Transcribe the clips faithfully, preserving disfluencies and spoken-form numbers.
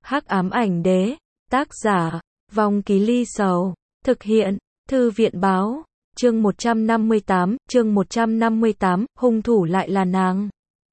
Hắc ám ảnh đế, tác giả, Vong Ký Ly Sầu, thực hiện, Thư viện báo, chương một trăm năm mươi tám, chương một trăm năm mươi tám, hung thủ lại là nàng.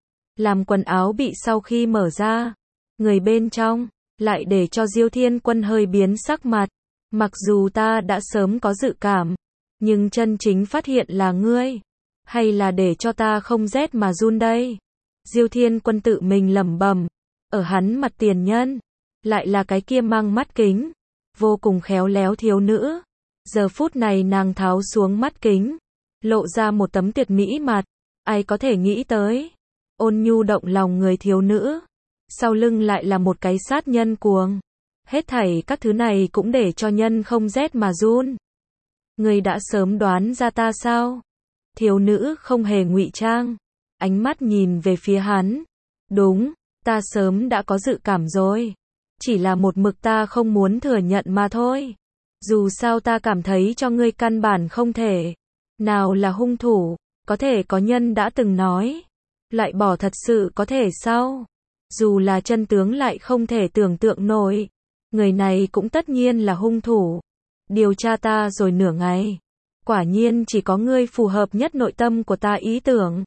Làm quần áo bị sau khi mở ra, người bên trong, lại để cho Diêu Thiên Quân hơi biến sắc mặt. Mặc dù ta đã sớm có dự cảm, nhưng chân chính phát hiện là ngươi, hay là để cho ta không rét mà run đây? Diêu Thiên Quân tự mình lẩm bẩm, ở hắn mặt tiền nhân, lại là cái kia mang mắt kính, vô cùng khéo léo thiếu nữ. Giờ phút này nàng tháo xuống mắt kính, lộ ra một tấm tuyệt mỹ mặt, ai có thể nghĩ tới, ôn nhu động lòng người thiếu nữ, sau lưng lại là một cái sát nhân cuồng. Hết thảy các thứ này cũng để cho nhân không rét mà run. Ngươi đã sớm đoán ra ta sao? Thiếu nữ không hề ngụy trang, ánh mắt nhìn về phía hắn. Đúng, ta sớm đã có dự cảm rồi, chỉ là một mực ta không muốn thừa nhận mà thôi. Dù sao ta cảm thấy cho ngươi căn bản không thể. Nào là hung thủ, có thể có nhân đã từng nói, lại bỏ thật sự có thể sao? Dù là chân tướng lại không thể tưởng tượng nổi, người này cũng tất nhiên là hung thủ. Điều tra ta rồi nửa ngày, quả nhiên chỉ có ngươi phù hợp nhất nội tâm của ta ý tưởng.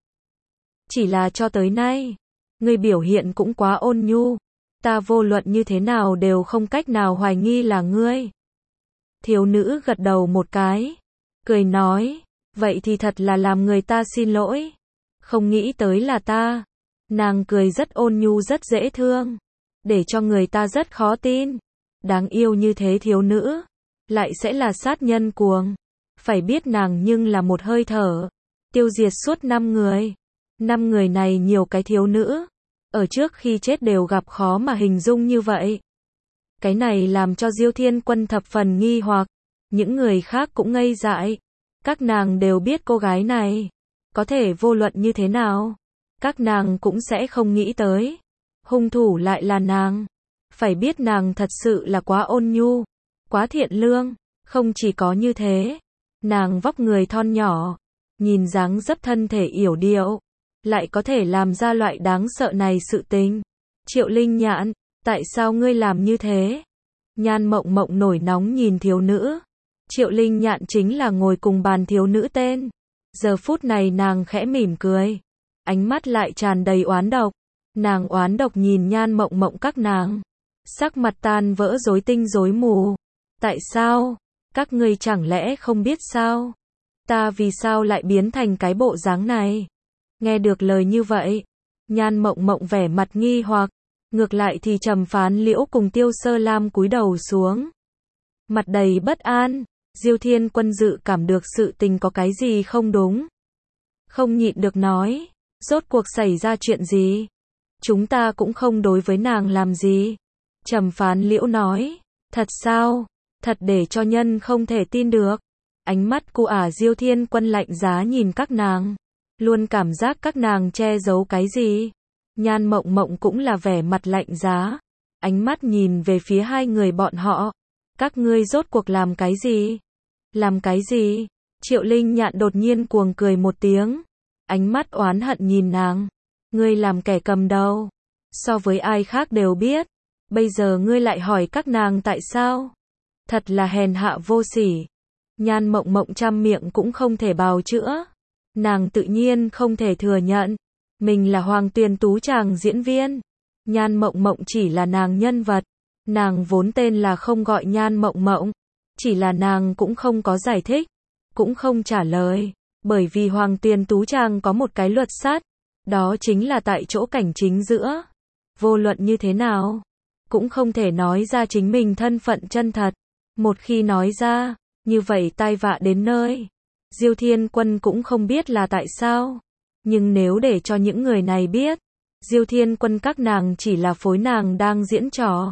Chỉ là cho tới nay, ngươi biểu hiện cũng quá ôn nhu, ta vô luận như thế nào đều không cách nào hoài nghi là ngươi. Thiếu nữ gật đầu một cái, cười nói, vậy thì thật là làm người ta xin lỗi, không nghĩ tới là ta. Nàng cười rất ôn nhu rất dễ thương, để cho người ta rất khó tin. Đáng yêu như thế thiếu nữ, lại sẽ là sát nhân cuồng. Phải biết nàng nhưng là một hơi thở, tiêu diệt suốt năm người. Năm người này nhiều cái thiếu nữ, ở trước khi chết đều gặp khó mà hình dung như vậy. Cái này làm cho Diêu Thiên Quân thập phần nghi hoặc, những người khác cũng ngây dại. Các nàng đều biết cô gái này, có thể vô luận như thế nào, các nàng cũng sẽ không nghĩ tới, hung thủ lại là nàng. Phải biết nàng thật sự là quá ôn nhu, quá thiện lương, không chỉ có như thế, nàng vóc người thon nhỏ, nhìn dáng dấp thân thể yểu điệu, lại có thể làm ra loại đáng sợ này sự tình. Triệu Linh Nhạn, tại sao ngươi làm như thế? Nhan Mộng Mộng nổi nóng nhìn thiếu nữ. Triệu Linh Nhạn chính là ngồi cùng bàn thiếu nữ tên. Giờ phút này nàng khẽ mỉm cười, ánh mắt lại tràn đầy oán độc. Nàng oán độc nhìn Nhan Mộng Mộng các nàng, sắc mặt tan vỡ rối tinh rối mù. Tại sao? Các ngươi chẳng lẽ không biết sao? Ta vì sao lại biến thành cái bộ dáng này? Nghe được lời như vậy, Nhan Mộng Mộng vẻ mặt nghi hoặc, ngược lại thì Trầm Phán Liễu cùng Tiêu Sơ Lam cúi đầu xuống, mặt đầy bất an. Diêu Thiên Quân dự cảm được sự tình có cái gì không đúng, không nhịn được nói, rốt cuộc xảy ra chuyện gì? Chúng ta cũng không đối với nàng làm gì. Trầm Phán Liễu nói, thật sao? Thật để cho nhân không thể tin được. Ánh mắt của ả Diêu Thiên Quân lạnh giá nhìn các nàng, luôn cảm giác các nàng che giấu cái gì. Nhan Mộng Mộng cũng là vẻ mặt lạnh giá, ánh mắt nhìn về phía hai người bọn họ. Các ngươi rốt cuộc làm cái gì? Làm cái gì? Triệu Linh Nhạn đột nhiên cuồng cười một tiếng, ánh mắt oán hận nhìn nàng. Ngươi làm kẻ cầm đầu, so với ai khác đều biết, bây giờ ngươi lại hỏi các nàng tại sao? Thật là hèn hạ vô sỉ. Nhan Mộng Mộng trăm miệng cũng không thể bào chữa. Nàng tự nhiên không thể thừa nhận mình là Hoàng Tuyền Tú chàng diễn viên. Nhan Mộng Mộng chỉ là nàng nhân vật, nàng vốn tên là không gọi Nhan Mộng Mộng, chỉ là nàng cũng không có giải thích, cũng không trả lời, bởi vì Hoàng Tuyền Tú chàng có một cái luật sắt, đó chính là tại chỗ cảnh chính giữa, vô luận như thế nào cũng không thể nói ra chính mình thân phận chân thật. Một khi nói ra, như vậy tai vạ đến nơi. Diêu Thiên Quân cũng không biết là tại sao, nhưng nếu để cho những người này biết, Diêu Thiên Quân các nàng chỉ là phối nàng đang diễn trò,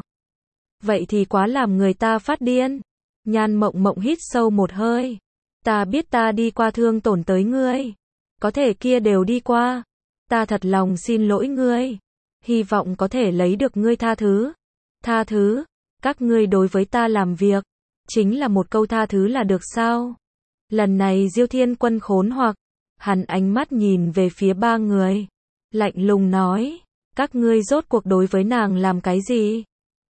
vậy thì quá làm người ta phát điên. Nhan Mộng Mộng hít sâu một hơi, ta biết ta đi qua thương tổn tới ngươi, có thể kia đều đi qua, ta thật lòng xin lỗi ngươi, hy vọng có thể lấy được ngươi tha thứ. Tha thứ? Các ngươi đối với ta làm việc, chính là một câu tha thứ là được sao? Lần này Diêu Thiên Quân khốn hoặc, hắn ánh mắt nhìn về phía ba người, lạnh lùng nói, các ngươi rốt cuộc đối với nàng làm cái gì?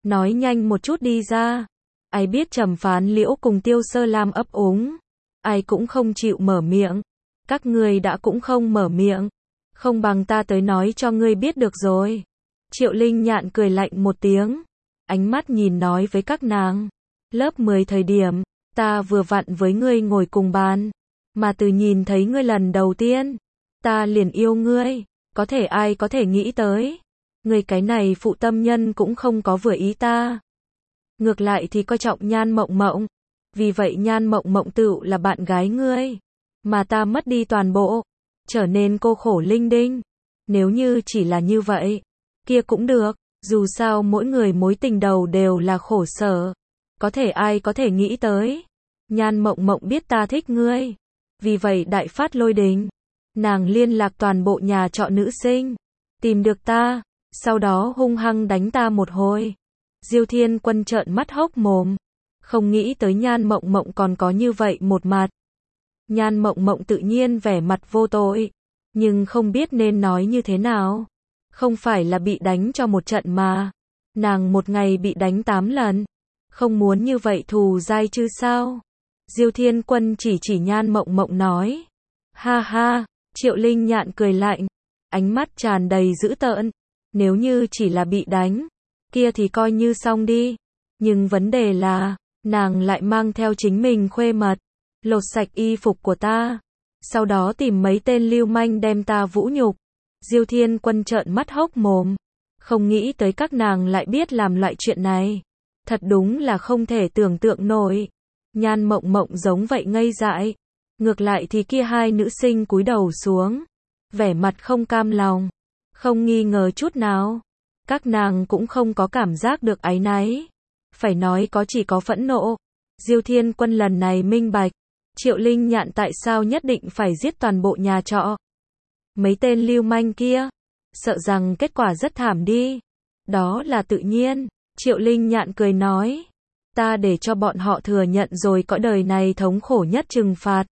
nói nhanh một chút đi ra. Ai biết Trầm Phán Liễu cùng Tiêu Sơ Lam ấp úng, ai cũng không chịu mở miệng. Các ngươi đã cũng không mở miệng, không bằng ta tới nói cho ngươi biết được rồi. Triệu Linh Nhạn cười lạnh một tiếng, ánh mắt nhìn nói với các nàng. Lớp mười thời điểm, ta vừa vặn với ngươi ngồi cùng bàn, mà từ nhìn thấy ngươi lần đầu tiên, ta liền yêu ngươi, có thể ai có thể nghĩ tới. Ngươi cái này phụ tâm nhân cũng không có vừa ý ta. Ngược lại thì coi trọng Nhan Mộng Mộng, vì vậy Nhan Mộng Mộng tựu là bạn gái ngươi, mà ta mất đi toàn bộ, trở nên cô khổ linh đinh. Nếu như chỉ là như vậy, kia cũng được, dù sao mỗi người mối tình đầu đều là khổ sở. Có thể ai có thể nghĩ tới, Nhan Mộng Mộng biết ta thích ngươi, vì vậy đại phát lôi đình, nàng liên lạc toàn bộ nhà trọ nữ sinh, tìm được ta, sau đó hung hăng đánh ta một hồi. Diêu Thiên Quân trợn mắt hốc mồm, không nghĩ tới Nhan Mộng Mộng còn có như vậy một mặt. Nhan Mộng Mộng tự nhiên vẻ mặt vô tội, nhưng không biết nên nói như thế nào. Không phải là bị đánh cho một trận mà, nàng một ngày bị đánh tám lần, không muốn như vậy thù dai chứ sao? Diêu Thiên Quân chỉ chỉ Nhan Mộng Mộng nói. Ha ha, Triệu Linh Nhạn cười lạnh, ánh mắt tràn đầy dữ tợn. Nếu như chỉ là bị đánh, kia thì coi như xong đi. Nhưng vấn đề là, nàng lại mang theo chính mình khuê mật, lột sạch y phục của ta, sau đó tìm mấy tên lưu manh đem ta vũ nhục. Diêu Thiên Quân trợn mắt hốc mồm, không nghĩ tới các nàng lại biết làm loại chuyện này. Thật đúng là không thể tưởng tượng nổi. Nhan Mộng Mộng giống vậy ngây dại. Ngược lại thì kia hai nữ sinh cúi đầu xuống, vẻ mặt không cam lòng, không nghi ngờ chút nào. Các nàng cũng không có cảm giác được áy náy, phải nói có chỉ có phẫn nộ. Diêu Thiên Quân lần này minh bạch, Triệu Linh Nhạn tại sao nhất định phải giết toàn bộ nhà trọ. Mấy tên lưu manh kia, sợ rằng kết quả rất thảm đi. Đó là tự nhiên, Triệu Linh Nhạn cười nói. Ta để cho bọn họ thừa nhận rồi cõi đời này thống khổ nhất trừng phạt.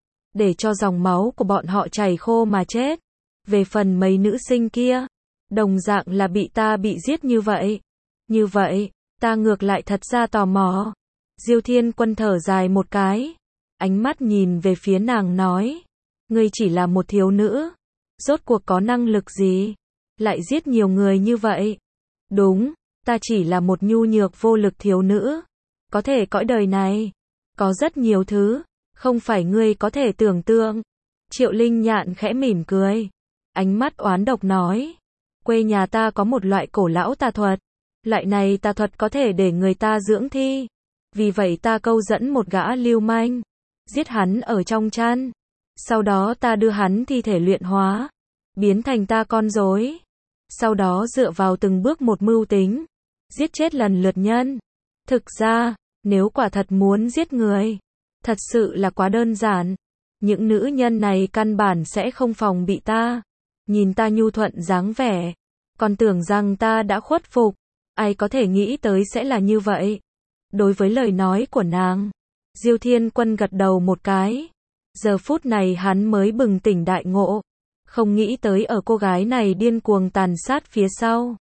Để cho dòng máu của bọn họ chảy khô mà chết. Về phần mấy nữ sinh kia, đồng dạng là bị ta bị giết như vậy. Như vậy, ta ngược lại thật ra tò mò. Diêu Thiên Quân thở dài một cái, ánh mắt nhìn về phía nàng nói. Ngươi chỉ là một thiếu nữ, rốt cuộc có năng lực gì, lại giết nhiều người như vậy? Đúng, ta chỉ là một nhu nhược vô lực thiếu nữ. Có thể cõi đời này, có rất nhiều thứ, không phải ngươi có thể tưởng tượng. Triệu Linh Nhạn khẽ mỉm cười, ánh mắt oán độc nói. Quê nhà ta có một loại cổ lão tà thuật, loại này tà thuật có thể để người ta dưỡng thi. Vì vậy ta câu dẫn một gã lưu manh, giết hắn ở trong chăn. Sau đó ta đưa hắn thi thể luyện hóa, biến thành ta con rối. Sau đó dựa vào từng bước một mưu tính, giết chết lần lượt nhân. Thực ra, nếu quả thật muốn giết người, thật sự là quá đơn giản. Những nữ nhân này căn bản sẽ không phòng bị ta. Nhìn ta nhu thuận dáng vẻ, còn tưởng rằng ta đã khuất phục. Ai có thể nghĩ tới sẽ là như vậy. Đối với lời nói của nàng, Diêu Thiên Quân gật đầu một cái. Giờ phút này hắn mới bừng tỉnh đại ngộ. Không nghĩ tới ở cô gái này điên cuồng tàn sát phía sau,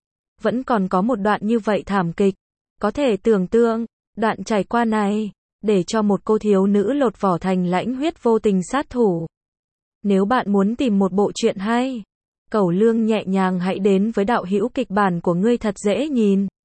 vẫn còn có một đoạn như vậy thảm kịch. Có thể tưởng tượng, đoạn trải qua này, để cho một cô thiếu nữ lột vỏ thành lãnh huyết vô tình sát thủ. Nếu bạn muốn tìm một bộ truyện hay, cẩu lương nhẹ nhàng hãy đến với đạo hữu kịch bản của ngươi thật dễ nhìn.